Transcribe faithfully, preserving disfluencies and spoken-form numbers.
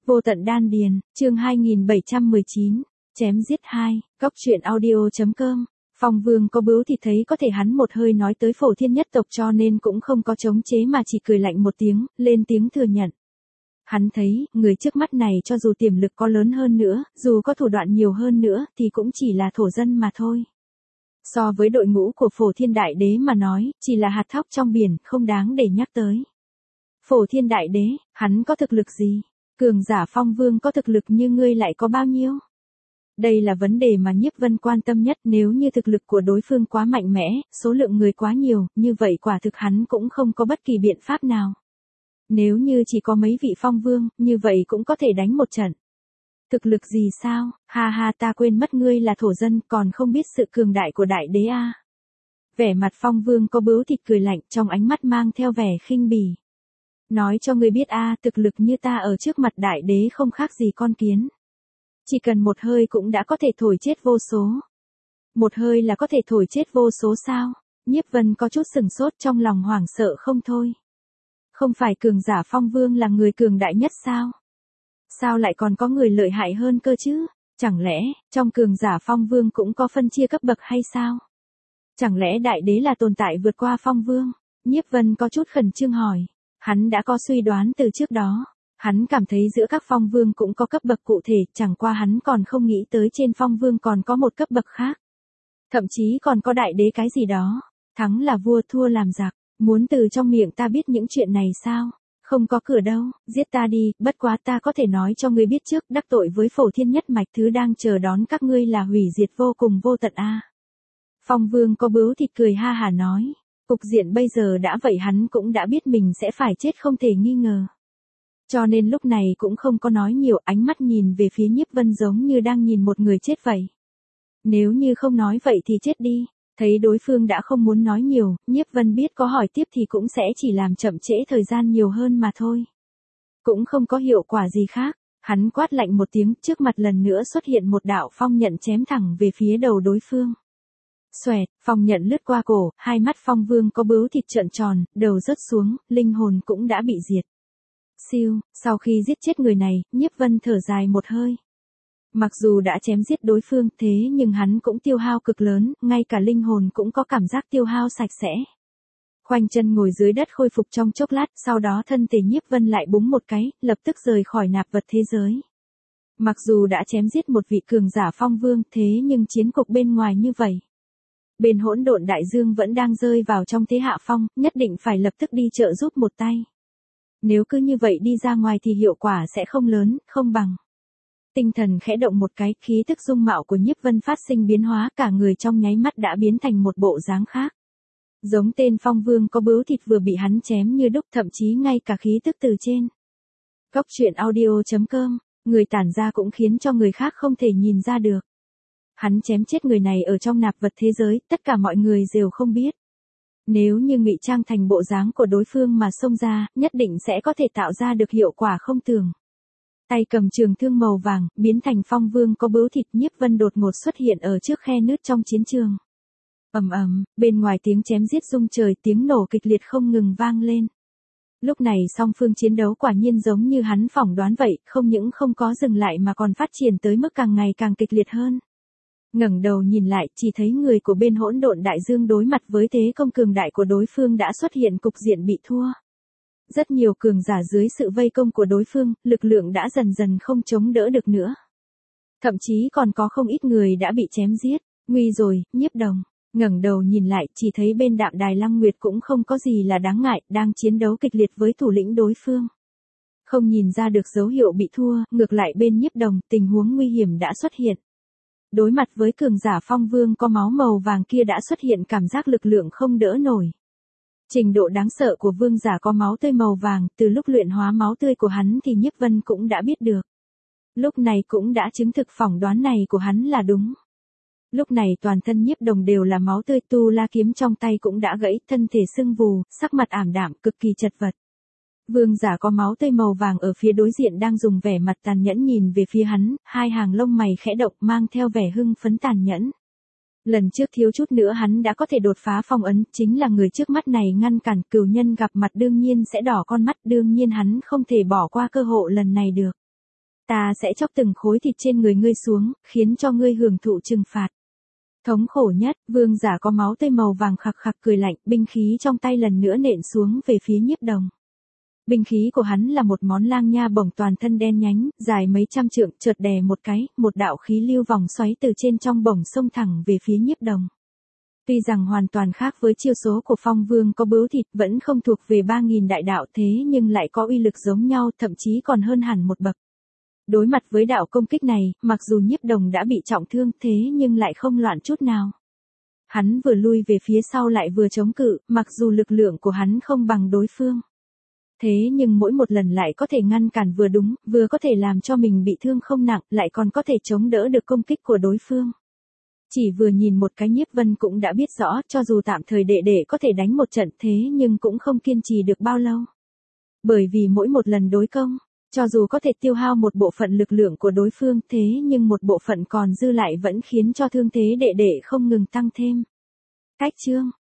Vô tận đan điền, chương hai nghìn bảy trăm mười chín, chém giết hai, góc truyện audio.com. Phong Vương có bướu thì thấy có thể hắn một hơi nói tới Phổ Thiên nhất tộc cho nên cũng không có chống chế mà chỉ cười lạnh một tiếng, lên tiếng thừa nhận. Hắn thấy, người trước mắt này cho dù tiềm lực có lớn hơn nữa, dù có thủ đoạn nhiều hơn nữa thì cũng chỉ là thổ dân mà thôi. So với đội ngũ của Phổ Thiên Đại Đế mà nói, chỉ là hạt thóc trong biển, không đáng để nhắc tới. Phổ Thiên Đại Đế, hắn có thực lực gì? Cường giả Phong Vương có thực lực như ngươi lại có bao nhiêu? Đây là vấn đề mà Nhiếp Vân quan tâm nhất, nếu như thực lực của đối phương quá mạnh mẽ, số lượng người quá nhiều, như vậy quả thực hắn cũng không có bất kỳ biện pháp nào. Nếu như chỉ có mấy vị Phong Vương, như vậy cũng có thể đánh một trận. Thực lực gì sao? Ha ha, ta quên mất ngươi là thổ dân, còn không biết sự cường đại của Đại Đế a. À. Vẻ mặt Phong Vương có bướu thịt cười lạnh, trong ánh mắt mang theo vẻ khinh bỉ. Nói cho ngươi biết a, à, thực lực như ta ở trước mặt Đại Đế không khác gì con kiến. Chỉ cần một hơi cũng đã có thể thổi chết vô số. Một hơi là có thể thổi chết vô số sao? Nhiếp Vân có chút sừng sốt, trong lòng hoảng sợ không thôi. Không phải cường giả Phong Vương là người cường đại nhất sao? Sao lại còn có người lợi hại hơn cơ chứ? Chẳng lẽ, trong cường giả Phong Vương cũng có phân chia cấp bậc hay sao? Chẳng lẽ Đại Đế là tồn tại vượt qua Phong Vương? Nhiếp Vân có chút khẩn trương hỏi. Hắn đã có suy đoán từ trước đó. Hắn cảm thấy giữa các Phong Vương cũng có cấp bậc cụ thể, chẳng qua hắn còn không nghĩ tới trên Phong Vương còn có một cấp bậc khác. Thậm chí còn có Đại Đế cái gì đó. Thắng là vua, thua làm giặc. Muốn từ trong miệng ta biết những chuyện này sao? Không có cửa đâu, giết ta đi, bất quá ta có thể nói cho ngươi biết trước, đắc tội với Phổ Thiên nhất mạch, thứ đang chờ đón các ngươi là hủy diệt vô cùng vô tận a. À. Phong Vương có bướu thịt cười ha hà nói, cục diện bây giờ đã vậy, hắn cũng đã biết mình sẽ phải chết không thể nghi ngờ. Cho nên lúc này cũng không có nói nhiều, ánh mắt nhìn về phía Nhiếp Vân giống như đang nhìn một người chết vậy. Nếu như không nói vậy thì chết đi. Thấy đối phương đã không muốn nói nhiều, Nhiếp Vân biết có hỏi tiếp thì cũng sẽ chỉ làm chậm trễ thời gian nhiều hơn mà thôi. Cũng không có hiệu quả gì khác, hắn quát lạnh một tiếng, trước mặt lần nữa xuất hiện một đạo phong nhận chém thẳng về phía đầu đối phương. Xoẹt, phong nhận lướt qua cổ, hai mắt Phong Vương có bướu thịt trợn tròn, đầu rớt xuống, linh hồn cũng đã bị diệt. Siêu, sau khi giết chết người này, Nhiếp Vân thở dài một hơi. Mặc dù đã chém giết đối phương thế nhưng hắn cũng tiêu hao cực lớn, ngay cả linh hồn cũng có cảm giác tiêu hao sạch sẽ. Khoanh chân ngồi dưới đất khôi phục trong chốc lát, sau đó thân thể Nhiếp Vân lại búng một cái, lập tức rời khỏi nạp vật thế giới. Mặc dù đã chém giết một vị cường giả Phong Vương thế nhưng chiến cục bên ngoài như vậy. Bên hỗn độn đại dương vẫn đang rơi vào trong thế hạ phong, nhất định phải lập tức đi trợ giúp một tay. Nếu cứ như vậy đi ra ngoài thì hiệu quả sẽ không lớn, không bằng. Tinh thần khẽ động một cái, khí tức dung mạo của Nhiếp Vân phát sinh biến hóa, cả người trong nháy mắt đã biến thành một bộ dáng khác. Giống tên Phong Vương có bướu thịt vừa bị hắn chém như đúc, thậm chí ngay cả khí tức từ trên. Góc truyện audio.com, người tản ra cũng khiến cho người khác không thể nhìn ra được. Hắn chém chết người này ở trong nạp vật thế giới, tất cả mọi người đều không biết. Nếu như ngụy trang thành bộ dáng của đối phương mà xông ra, nhất định sẽ có thể tạo ra được hiệu quả không tưởng. Tay cầm trường thương màu vàng, biến thành Phong Vương có bướu thịt, Nhiếp Vân đột ngột xuất hiện ở trước khe nứt trong chiến trường. Ầm ầm, bên ngoài tiếng chém giết rung trời, tiếng nổ kịch liệt không ngừng vang lên. Lúc này song phương chiến đấu quả nhiên giống như hắn phỏng đoán vậy, không những không có dừng lại mà còn phát triển tới mức càng ngày càng kịch liệt hơn. Ngẩng đầu nhìn lại, chỉ thấy người của bên hỗn độn đại dương đối mặt với thế công cường đại của đối phương đã xuất hiện cục diện bị thua. Rất nhiều cường giả dưới sự vây công của đối phương, lực lượng đã dần dần không chống đỡ được nữa. Thậm chí còn có không ít người đã bị chém giết. Nguy rồi, Nhiếp Đồng. Ngẩng đầu nhìn lại, chỉ thấy bên Đạm Đài Lăng Nguyệt cũng không có gì là đáng ngại, đang chiến đấu kịch liệt với thủ lĩnh đối phương. Không nhìn ra được dấu hiệu bị thua, ngược lại bên Nhiếp Đồng, tình huống nguy hiểm đã xuất hiện. Đối mặt với cường giả Phong Vương có máu màu vàng kia đã xuất hiện cảm giác lực lượng không đỡ nổi. Trình độ đáng sợ của vương giả có máu tươi màu vàng, từ lúc luyện hóa máu tươi của hắn thì Nhiếp Vân cũng đã biết được. Lúc này cũng đã chứng thực phỏng đoán này của hắn là đúng. Lúc này toàn thân Nhiếp Đồng đều là máu tươi, tu la kiếm trong tay cũng đã gãy, thân thể sưng vù, sắc mặt ảm đạm, cực kỳ chật vật. Vương giả có máu tươi màu vàng ở phía đối diện đang dùng vẻ mặt tàn nhẫn nhìn về phía hắn, hai hàng lông mày khẽ động mang theo vẻ hưng phấn tàn nhẫn. Lần trước thiếu chút nữa hắn đã có thể đột phá phong ấn, chính là người trước mắt này ngăn cản, cửu nhân gặp mặt đương nhiên sẽ đỏ con mắt, đương nhiên hắn không thể bỏ qua cơ hội lần này được. Ta sẽ chóc từng khối thịt trên người ngươi xuống, khiến cho ngươi hưởng thụ trừng phạt. Thống khổ nhất, vương giả có máu tươi màu vàng khặc khặc cười lạnh, binh khí trong tay lần nữa nện xuống về phía Nhiếp Đồng. Binh khí của hắn là một món lang nha bổng toàn thân đen nhánh, dài mấy trăm trượng, chợt đè một cái, một đạo khí lưu vòng xoáy từ trên trong bổng xông thẳng về phía Nhiếp Đồng. Tuy rằng hoàn toàn khác với chiêu số của Phong Vương có bướu thịt, vẫn không thuộc về ba nghìn đại đạo thế nhưng lại có uy lực giống nhau, thậm chí còn hơn hẳn một bậc. Đối mặt với đạo công kích này, mặc dù Nhiếp Đồng đã bị trọng thương thế nhưng lại không loạn chút nào. Hắn vừa lui về phía sau lại vừa chống cự, mặc dù lực lượng của hắn không bằng đối phương. Thế nhưng mỗi một lần lại có thể ngăn cản vừa đúng, vừa có thể làm cho mình bị thương không nặng, lại còn có thể chống đỡ được công kích của đối phương. Chỉ vừa nhìn một cái Nhiếp Vân cũng đã biết rõ, cho dù tạm thời đệ đệ có thể đánh một trận thế nhưng cũng không kiên trì được bao lâu. Bởi vì mỗi một lần đối công, cho dù có thể tiêu hao một bộ phận lực lượng của đối phương thế nhưng một bộ phận còn dư lại vẫn khiến cho thương thế đệ đệ không ngừng tăng thêm. Cách chương